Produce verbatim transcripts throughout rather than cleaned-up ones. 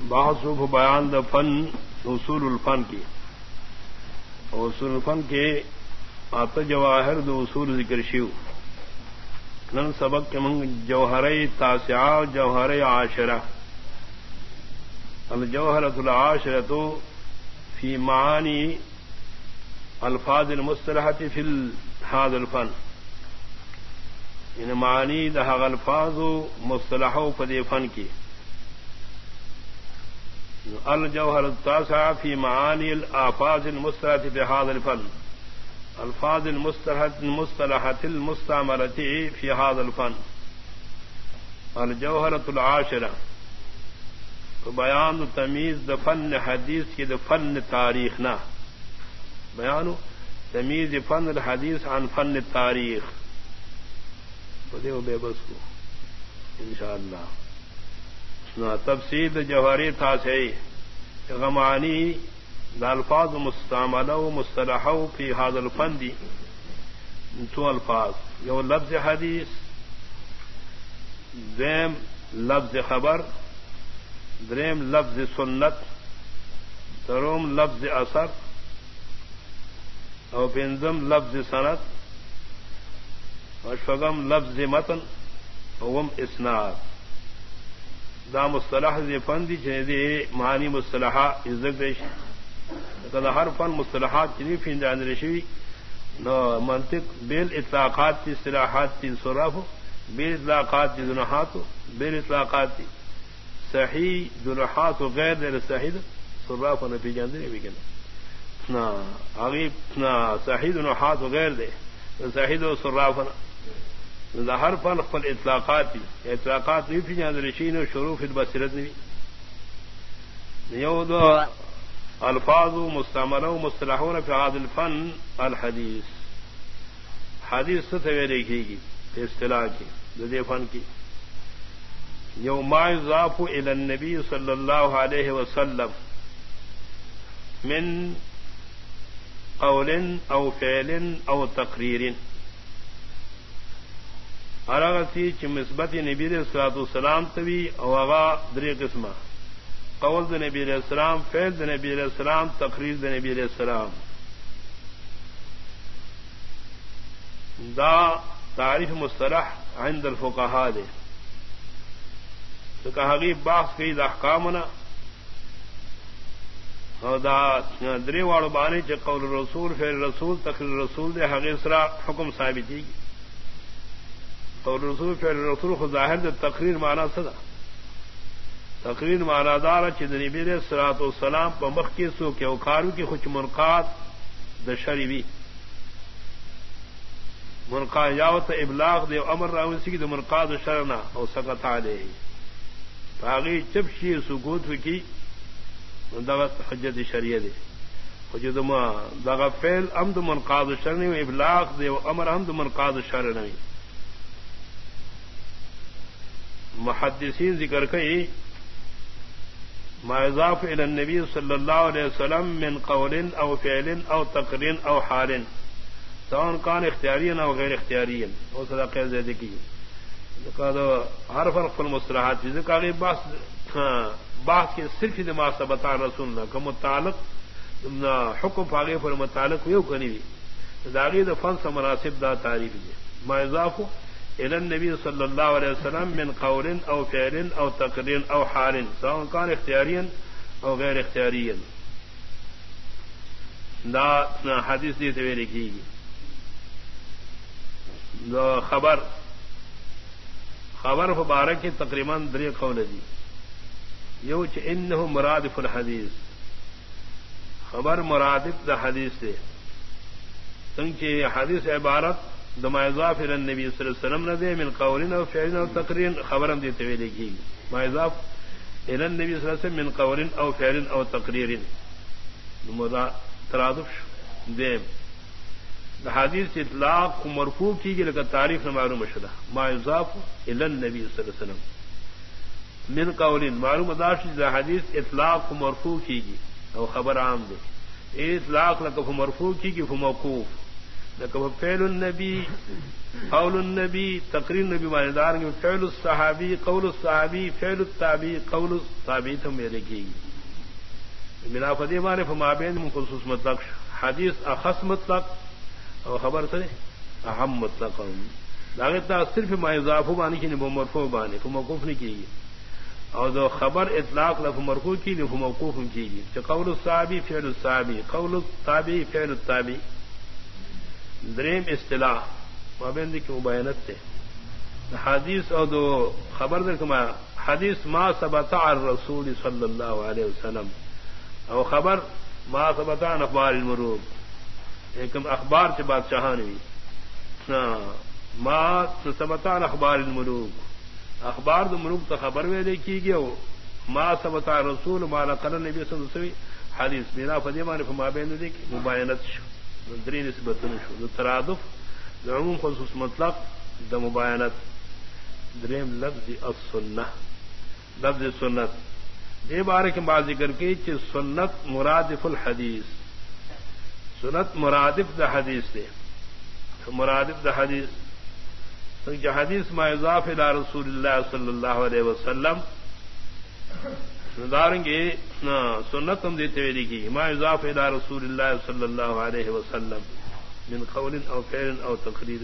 بحث و بیان د فن اصول الفن کی اصول الفن کے آت جواہر دو اصول ذکر شیو نن سبق کے منگ جوہر تاسعہ جوہر عاشرہ الجوہرۃ العاشرۃ فی معانی الفاظ المصطلحۃ فی هذا الفن ان معانی دہ الفاظ مصطلحوں فدی فن کی الجوہر التاسعہ فی معانی الالفاظ المصطلحۃ فی هذا الفن الفاظ المصطلحۃ المصطلحۃ المستعملۃ فی هذا الفن الجوہرۃ العاشرہ بیان تمیز د فن حدیث کی د فن تاریخ نہ بیان تمیز فن الحدیث عن فن تاریخ بدیو بے بس کو انشاءاللہ تفسیر جوہری تھا سے غمانی دا الفاظ مستعملہ و مصطلحہ فی هذا الفن دی تو الفاظ یو لفظ حدیث دیم لفظ خبر دریم لفظ سنت تروم لفظ اثر او پنزم لفظ سند اشفقم لفظ متن اوم اسناد دا مصطلح دی فن دی چنی معنی مصطلحہ عزت دیش کدا ہر فن مصطلحات چنی فین جان رشوی نو منطق بیل اطلاقات تی اصطلاحات تی صرف بیل اطلاقات تی ذنحات بیل اطلاقات تی صحیح ذنحات و غیر دیر صحیح صرف و نفی جان دی بکن نا عغیب نا صحیح ذنحات و غیر دے صحیح و صرف نا ہر فن خپل اطلاقات تی اطلاقات نہیں فی جان رشین و شروف البصیرت نہیں یو دو الفاظ مستعملہ و مصطلحون فی هذا الفن الحدیث حدیث سے لکھے گی اصطلاح کی دے فن کی یو ما یضاف الی النبی صلی اللہ علیہ وسلم من قول او فعل او تقریر ارغتی چ مثبت نبی علیہ الصلوۃ والسلام توی او اغا دری قسمہ قول د نبی علیہ السلام فعل د نبی علیہ السلام تقریر د نبی علیہ السلام دا تعریف مصطلح عند الفقهاء دے تو کہاگی بحث کی دا احکامنا اور دا دری واڑو بانے چ قول رسول فعل رسول تقریر رسول دے حقی سرا حکم ثابتی قول رسول فعل رسول خود ظاہر دے تقریر معنی صدا تقریر معنی دار چ نبی علیہ الصلوۃ والسلام په مخ کې سو کې او کارو کې خوش منقاد د شریوی منقاد یاوت ابلاغ دی امر راوسی کې د منقاد شرنا او سقط علیه باغی چپ شی سکوت وکي دغه حجت شریعه دی حجت ما دغه فعل ام د منقاد شرنی او ابلاغ دی او امر هم د منقاد شرنی محدثین ذکر کوي ما اضاف الى النبي صلی اللہ علیہ وسلم من قول او فعل او تقریر او حال سواء كان اختیاریا او غیر اختیاریا او صدقہ زیادہ کی کہا ہر فرق المصطلحات چیزیں کہ بحث بحث کے صرف دماغ سے بتا رسول اللہ کا متعلق حکم آگے پر متعلق ہوئی کنی بھی داغی د فن سے مناسب دا تعریف دی ما اضاف الى النبي صلی اللہ علیہ وسلم من قول او فعل او تقریر او حال سواء كان اختیاریا او غیر اختیاریا دا حدیث دی تے لکھی گی دا خبر خبر مبارک کی تقریباً دری قول دی یو چ انه مرادف الحدیث خبر مرادف دا حدیث سے سنچ حدیث عبارت دما اضاف الى النبي صلی اللہ علیہ وسلم نے من قول او فعل او تقریر خبرم دی تے لکھی ما اضاف الى النبي صلی اللہ علیہ وسلم من قول او فعل او تقریر مضا ترادف دے حدیث اطلاق مرفوع کی گئی لیکن تعریف نہ معلوم شدہ ما اضاف الى النبي صلی اللہ علیہ وسلم من قول معلوم داشت حدیث اطلاق مرفوع کی گئی او خبر عام دے اطلاق لک مرفوع کی گئی فموقوف لکہ فعل النبی قول النبی تقریر نبی ماندار کے فعل الصحابی قول الصحابی فعل التابعی قول التابعی تو میرے کی بنا فدی مارے فمابین خصوص مطلق حدیث اخص مطلق اور خبر سے اہم مطلق لاگتا صرف ما اضافہ بانی کی نبو مرفوع بانی کو موقوف نہیں کی گی اور جو خبر اطلاق لف مرفوع کی نبو موقوف کی گی کہ قول الصحابی فعل الصحابی قول التابعی فعل التابعی دریم اصطلاح مابین کی مبینت تھے حدیث اور دو خبر در کما حدیث ما ثبت عن الرسول صلی اللہ علیہ وسلم اور خبر ما ثبت عن اخبار المروق ایک اخبار سے بادشاہان ہوئی ما ثبت عن اخبار الملوک اخبار دو ملوک تو خبر میں دیکھی گیا ما ثبت عن رسول ما نقل نبی صلی اللہ علیہ وسلم حدیث میرا فدیمان فمابین دیکھی مبینت شو دری نسبت شو ترادف عموم خصوص مطلق د مباینت دریم لفظ السنہ لفظ سنت یہ بارے کے بعد ذکر کی کہ سنت مرادف الحدیث سنت مرادف دا حدیث دے مرادف دا حدیث کہ حدیث ما اضاف الى رسول اللہ صلی اللہ علیہ وسلم داریں گے سنت ہم دیتے ہوئے لکھی ما اضاف الى رسول اللہ صلی اللہ علیہ وسلم من قول او فعل او تقریر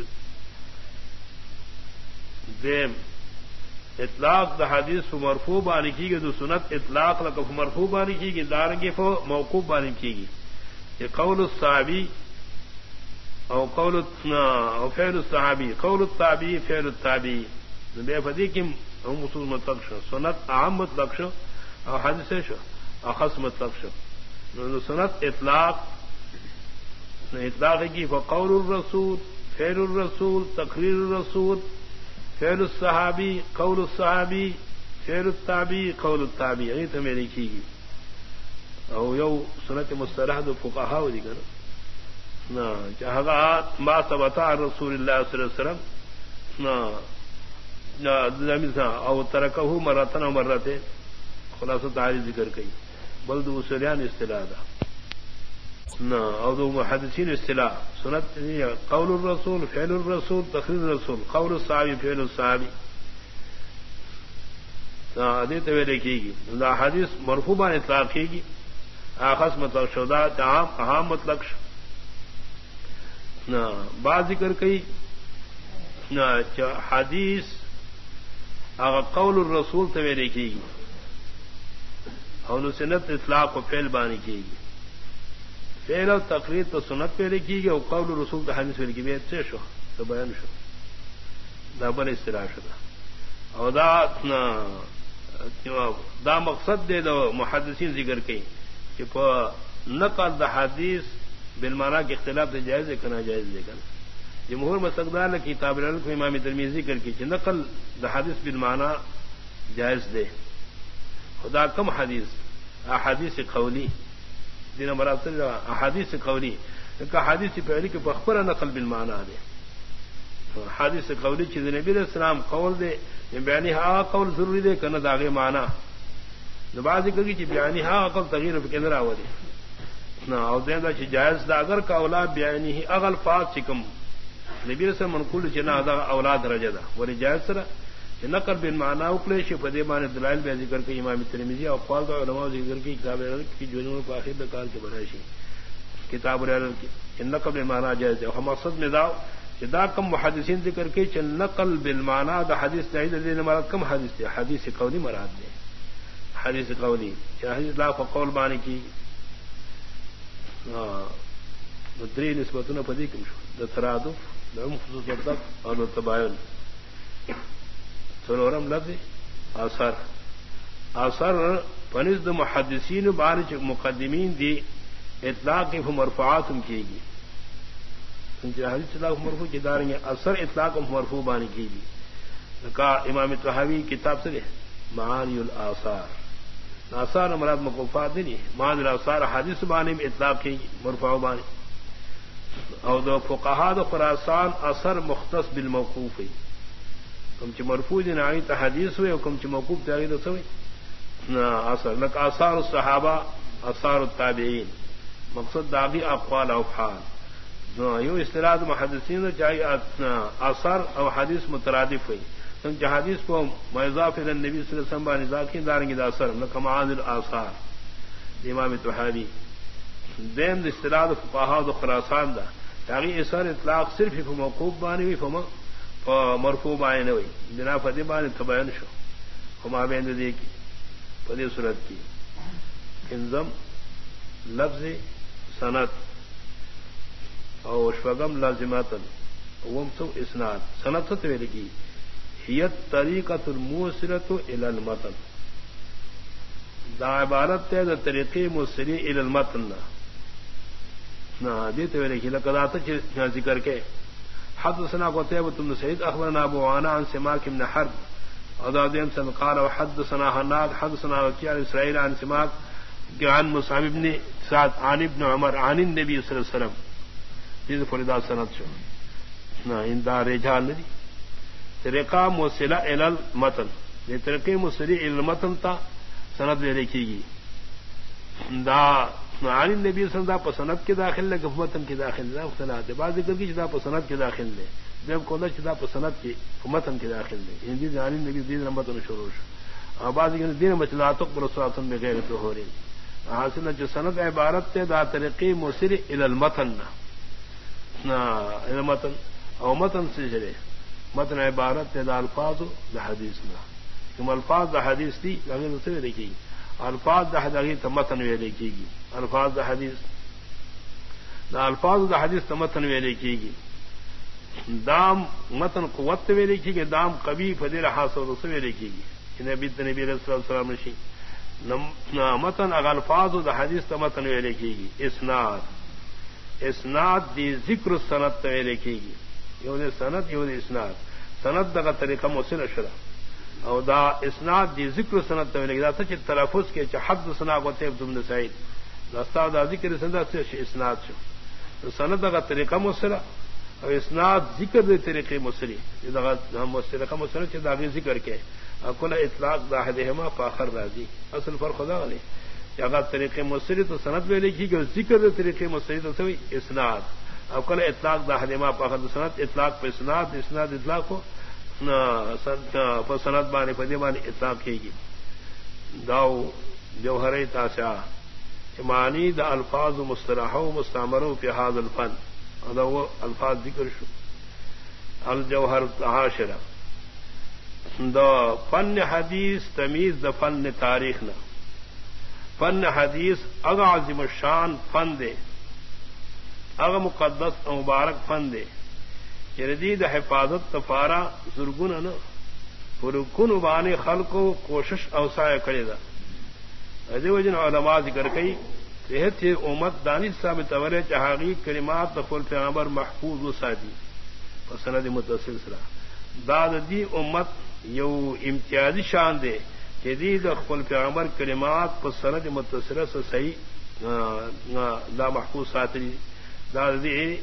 دیم اطلاق دا حدیث مرفوع بانی کی گئی تو سنت اطلاق لکف مرفوع بانی کی گئی داریں گے فو موقوف بانی کی گئی کہ قول الصحابی او قول او فعل الصحابی قول التابعی فعل التابعی بے فدی کی ہم اصول مطلق شو سنت عام مطلق شو اور حدیث شو اخص مطلب شو سنت اطلاق اطلاق کی فقول الرسول فعل الرسول تقریر الرسول فعل الصحابی قول الصحابی فعل التابعی قول التابعی یعنی تو میری کی گی او یو سنت مصطلح دو فقہا دی نا جہاں ما ثبت عن رسول اللہ صلی اللہ علیہ وسلم او ترکہ مرتن و مرتين خلاصہ تعریف ذکر کئی بل دو اصولیان اصطلاح دا نا او دو محدثین اصطلاح سنت قول الرسول فعل الرسول تقریر الرسول قول الصحابی فعل الصحابی حدیث ویلے کی گی نا حدیث مرفوعان اطلاق کی گی آخص مطلق شدا عام اہم مطلق نا بعض ذکر کئی نا حدیث اگر قول الرسول تویلے کی گی اور سنت اطلاق و فعل بانی کی گی فعل اور تقریر تو سنت پہ لکھی گی اور قول رسول تو حدیث پہ لکھی گئی سے شو تو بیان شو دبل اصطلاح شدہ اور دا دا مقصد دے دو محدثین ذکر کی کہ نقل دا حدیث بالمعنی کے اختلاف سے جائز ہے کنا جائز دے کر جمہور مسقدار نے کتاب العلم کو امام ترمذی کر کی کہ نقل دا حدیث بالمعنی جائز دے خدا کم حدیث احادیث قولی دین مراد احادیث قولی کہ حدیث پہلی کے بخبر نقل بالمعنی دے حدیث قولی چیز نبی علیہ السلام قول دے بیانی ہا قول ضروری دے کرنا داغے معنی نباز ذکر کی بیانی ہا قول تغیر کے اندر آوے نہ اور دین دا چی جائز دا اگر کا اولاد بیانی ہی اغل فاط چکم نبی علیہ السلام منقول چنا دا اولاد رجا دا ولی جائز سرا نقل بالمعنی اکلے شی فدیمان دلائل بے ذکر کے امام ترمذی اور قال دا علماء ذکر کی کتاب کی جو کو اخر کال کے بنائشی کتاب العلم کی نقل بالمعنی جائز ہے ہم مقصد میں دا دا کم محدثین ذکر کے چ نقل بالمعنی دا حدیث دے دے مراد کم حدیث ہے حدیث قولی مراد دے حدیث قولی یا حدیث لا قول بانی کی ہاں دری نسبتنا پدی کم شو ترادف لهم خصوص مطلق اور تباین سلورم لفظ اثر اثر پنځ د محدثین بارچ مقدمین دی اطلاق مرفوعات کی گی انجا حدیث اطلاق مرفوع کی داریں اثر اطلاق مرفوع بانی کی گی کا امام طحاوی کتاب سے معانی الاثار آثار مراد مقوفات نہیں معانی الاثار حدیث بانی میں اطلاق کی مرفوع بانی اور دو فقہا دو خراسان اثر مختص بالموقوف ہے کم چ مرفوع دین آئی تا حدیث ہوئے کم چ موقوف تاغی دو سوئی اثر لک آثار الصحابہ آثار التابعین مقصد داغی اقوال او افعال یو اصطلاح محدثین چاہیے آثار اور حدیث مترادف ہوئی کیونکہ حدیث کو مضاف الی النبی صلی اللہ علیہ وسلم نذاکی دارنگی دا اثر نہ کمعاد الاثار امام طحاوی دین اصطلاح فقہاء و خراسان دا تاکہ اثر اطلاق صرف موقوف بانی ہوئی فما مرفوع بانی ہوئی بنا فتح بانی تبین شو ہما بین دے کی پدی صورت کی انضم لفظ سند اور شفگم لازماتن وم سو اسناد سند ست ویل کی ہیت طریقۃ الموصلۃ الی المتن دا عبارت ہے دا طریقے موصلی الی المتن نہ دیتے ویل کی لقدات ذکر کے حدثنا قتيبة بن سعيد اخبرنا ابو عوانة عن سماك بن حرب وذادين سن قال وحدثنا حناد حدثنا وكيع اسرائيل عن سماك عن مصعب بن سعد عن ابن عمر عن النبي صلى الله عليه وسلم جس فردا سند شو نہ اندار رجال ندی طریقہ موصلہ الی المتن یہ طریقے موصلی الی المتن تا سند لے لکھی گی دا عن النبی صلی اللہ علیہ وسلم پسند کے داخل لے متن کے داخل لے اختلاف ہے بعض ذکر کی جدا پسند کے داخل لے جب کو جدا پسند کے متن کے داخل لے ہندی عن النبی دین متن شروع اور بعض دین مچلا تقبل الصلاه بغیر طہور حاصل جو سند عبارت تے دا طریقے موصلی الی المتن نہ متن او متن سے جڑے متن عبارت دا الفاظ دا حدیث نہ کم الفاظ دا حدیث دی لگے سے دیکھی الفاظ دا حدیث متن وی لکھی گی الفاظ دا حدیث دا الفاظ دا حدیث متن وی لکھی گی دام متن قوت وی لکھی گی دام قوی فضیل حاصل سے وی لکھی گی نبی نبی رسول اللہ صلی اللہ علیہ وسلم متن اغ الفاظ دا حدیث متن وی لکھی گی اسناد اسناد دی ذکر سند تو لکھے گی یہ دے سند یہ دے اسناد سند دا طریقہ موصل اشرا اور دا اسناد دی ذکر سند تو لکھے دا سچ تلفظ کے حد سنا قتیبہ بن سعید دا دا ذکر سند سے اسناد شو سند دا طریقہ موصل اور اسناد ذکر دے طریقے موصلی یہ دا موصل کا موصل چ دا ذکر کے کل اطلاق دا حدہما فاخر راضی اصل فرق خدا نے اگر طریقے موصلی تو سند میں لکھی کہ ذکر طریقے موصلی تو سوئی اسناد اب کل اطلاق دا حدیمہ پاخد سند اطلاق پہ اسناد اسناد اطلاق کو سند بانی پدی بانی اطلاق کی گی داؤ جوہر تاسع معنی دا الفاظ مصطلح و مستعمر فی هذا الفن ادا وہ الفاظ ذکر شو الجوہر عاشرہ دا فن حدیث تمیز دا فن تاریخ نہ فن حدیث اگا عظیم الشان فن دے اگا مقدس و مبارک فن دے جدید حفاظت تفارا زرگن نا فرکن بانے خلق و کوشش اوسائے کرے دا ادی وجن علماء ذکر کئی صحت امت دانش صاحب تورے چہاگی کلمات تفل پیغمبر محفوظ و سادی پسند متصل سرا داد دی امت یو امتیازی شان دے جدید اخبل پیغمبر کلمات پر سند متصرہ سے صحیح دا محفوظ ساتری دا دی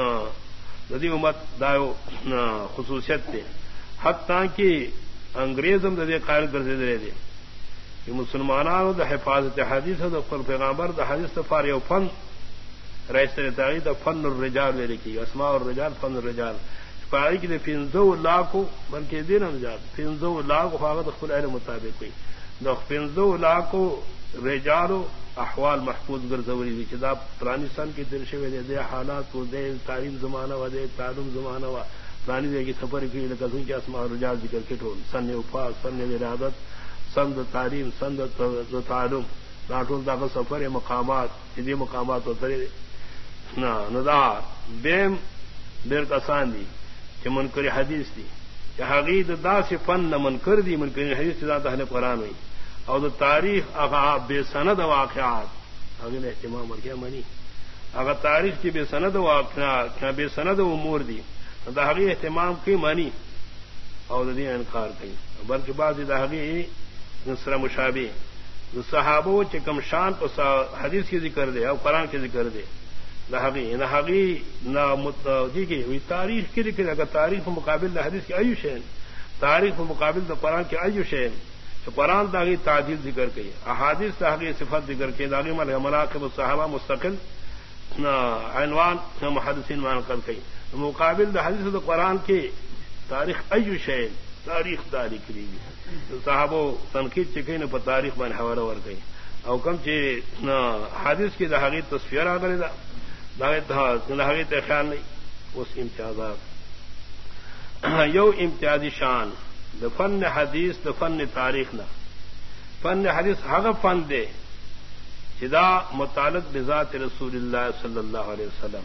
دی امت دا خصوصیت دے حتیٰ کہ انگریزم دے قائل کر دے دے کہ مسلمانانو دا حفاظت حدیث دا اخبل پیغمبر دا حدیث تفار یو فن رئیس تاغی دا فن الرجال لے لکی اسماء الرجال فن الرجال پاری کی پنزو لاکھوں بلکہ دین امجاد پنزو لاکھ فاغت خل اہل مطابق ہوئی دو پنزو لاکھوں رجالو احوال محفوظ گرزوری دی چدا پرانی سن کی درشے میں دے حالات کو دے تعلیم زمانہ و دے تعلم زمانہ و پرانی دے کی سفر کی لگزوں کے اسماء الرجال ذکر کے ٹول سن وفاق سن ولادت سن تعلیم سن تعلم ناٹول دا سفر مقامات یہ مقامات اترے نہ ندار بیم دیر کسان دی کہ منکر حدیث دی کہ حقیقت دا سے فن نہ منکر دی منکر حدیث دا اہل قرآن ہوئی اور دا تاریخ اگر بے سند واقعات اگر اہتمام اور کیا منی اگر تاریخ کی بے سند واقعات بے سند امور دی دا حقیقت اہتمام کی منی اور دی انکار کی بلکہ بعض دا حقیقت نصر مشابہ صحابہ چکم شان کو حدیث کی ذکر دے اور قرآن کی ذکر دے لہغی نہغی نہ متوجی کی ہوئی تاریخ کی لکھے اگر تاریخ مقابل دا حدیث کی ایو شین تاریخ مقابل دا قرآن کی ایو شین تو قرآن داغی تعدیل ذکر کی احادیث داغی صفت ذکر کی داغی مل مناقب الصحابہ مستقل عنوان محدثین مان کر گئی مقابل دا حدیث دا قرآن کی تاریخ ایو شین تاریخ داری کری صحابو تنقید چکے پر تاریخ بان حوالہ ور گئی او کم چی حدیث کی دا حقیق تصفیر آگلی دا دا حقیق خیال نہیں اس امتیازات یو امتیازی شان دا فن حدیث دا فن تاریخ نا فن حدیث حق فن دے جدا متعلق بذات رسول اللہ صلی اللہ علیہ وسلم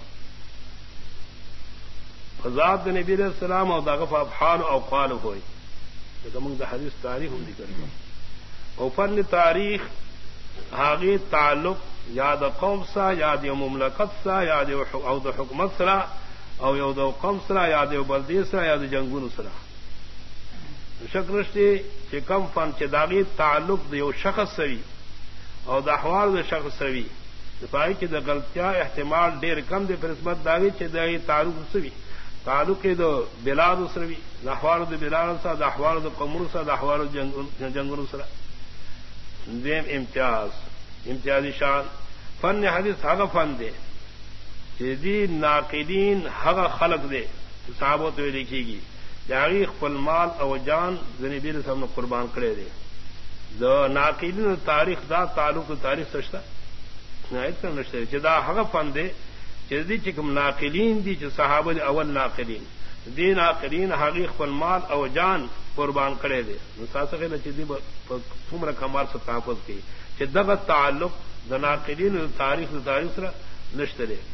ذات نبی علیہ السلام اور داغف افحال او قال ہوئی منگ دا حدیث تاریخ ہوں دی کریں او فن تاریخ حاغی تعلق یاد قوم سا یاد مملکت سا یاد او دا حکمت سرا او یو دا قوم سرا یاد بلدی سرا یاد جنگون سرا شکرشتی چی کم فن چی داغی تعلق دا یو شخص سوی او دا احوال دا شخص سوی دفاعی کی دا غلطیاں احتمال دیر کم دے پر اسمت داغی چی داغی تعلق سوی تعلق دا بلاد سروی دا احوال دا بلاد سا دا احوال دا قمر سا دا احوال دا جنگون سرا دیم امتیاز امتیازی شان فن حدیث حق فن دے چی دی ناقدین حق خلق دے صحابوں تو لکھی گی جاغی خپل مال او جان نبی علیہ السلام نے قربان کرے دے دو ناقدین تاریخ دا تعلق تاریخ سشتا نایت نشتے چدا حق فن دے چدی چکم ناقلین دی چ صحابہ اول ناقلین دی ناقلین حقیق خپل مال او جان قربان کرے دے نساسخه لچدی تمر کمال سے تحفظ کی کہ دغه تعلق د ناقلین تاریخ تاریخ سره نشته دے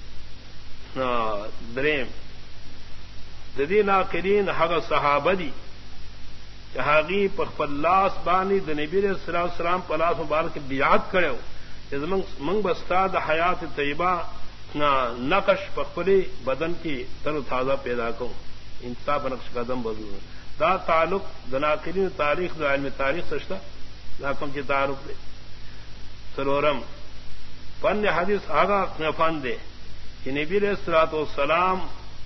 دریم د دی ناقلین حق صحابہ دی چہاگی پخلاس بانی د نبی علیہ الصلوۃ والسلام پلاس مبارک بیعت کرو منگ بستا د حیات طیبہ نقش پخلی بدن کی تر تازہ پیدا کو انصاف نقش قدم بدل دا تعلق دناقلین تاریخ دا علم تاریخ سشتا دا کم کی تعارف دے سرورم فن حدیث آگا فن دے کہ نبی علیہ الصلوۃ والسلام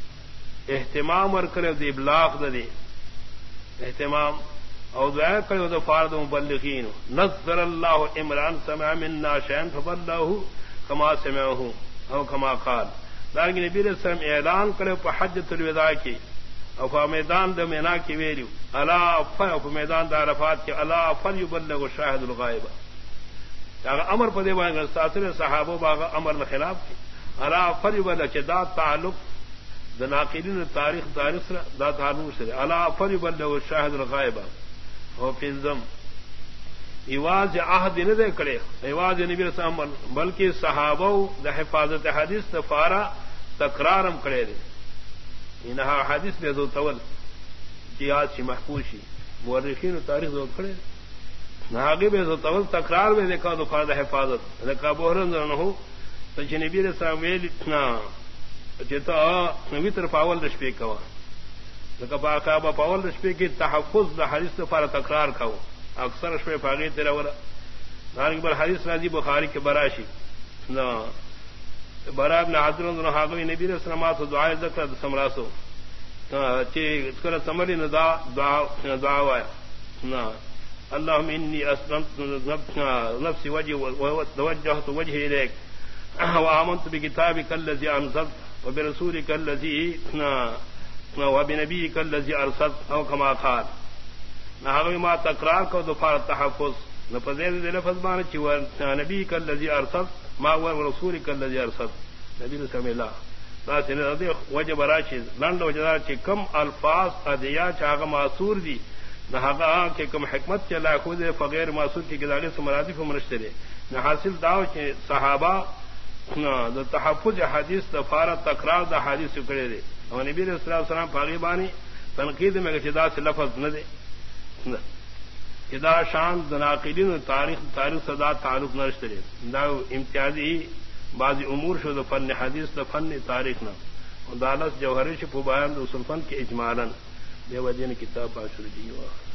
اہتمام ور کرے دی ابلاغ دے اہتمام او دعا کرے دا فرد مبلغین نذر اللہ عمران سمع منا شیئا فبلغه کما سمعه او کما قال دارنگی نبی علیہ السلام اعلان کرے پا حجت الوداع کی او پا میدان دا مینا کی ویلیو الا فن او پا میدان دا عرفات کی الا فن یبلغ شاہد الغائبہ اگر امر پا دے بائیں گستاثر صحابوں باغا امر نخلاف کی الا فن یبلغ چی دا تعلق دا ناقلین تاریخ تاریخ سر دا تعلق سر الا فن یبلغ شاہد الغائبہ او پینزم ایواز عہد نہ دے کرے ایواز نبی رسول اللہ بلکہ صحابہ دا حفاظت حدیث تفارا تکرارم کرے دے انہا حدیث بے دو تول جیاد شی محفوظ شی مورخین تاریخ دو کرے ناگے بے دو تول تکرار میں دیکھا دو فرد حفاظت لکا بحرن رنہو تو چی نبی رسول اللہ ویل اتنا چیتا نبی طرف اول رشپے کوا لکا باقابہ پاول رشپے کی تحفظ دا حدیث تفارا تکرار کھاو اکثر اشوے فاغی تیرا ورا نارنگ بر حدیث راضی بخاری کے براشی نا برا ابن حضرت نے حاغوی نبی علیہ السلام دعائے ذکر سمراسو چی اسکر سمری نہ دعا دعا دعا وایا نا اللهم انی اسلمت نفسی وجهي وتوجهت وجهي اليك وآمنت بكتابك الذي انزلت وبرسولك الذي وبنبيك الذي ارسلت او كما قال نہ ما تکرار کو دفار تحفظ نہ فضیل دے لفظ مان چ نبی کا الذی ارسل ما هو رسول کا الذی ارسل نبی رسول اللہ تاسن دے وجب راشد لند وجدار چ کم الفاظ ادیا چاغ معصور دی نہ ہا کہ کم حکمت چلا خود فغیر معصور کی گزارے سے مرادف مرشترے نہ حاصل داو چ صحابہ نہ تحفظ حدیث دفار تکرار دا حدیث کرے دے اور نبی علیہ الصلوۃ والسلام پاغیبانی تنقید میں چدا سے لفظ نہ دے ادا شان دناقلین تاریخ تاریخ صدا تعلق نرشترے دا امتیازی بعضی امور شد فن حدیث دا فن تاریخ نہ دالس جوہری شف بیان اصول فن کے اجمالاً بے وجہ کتاب باشر جی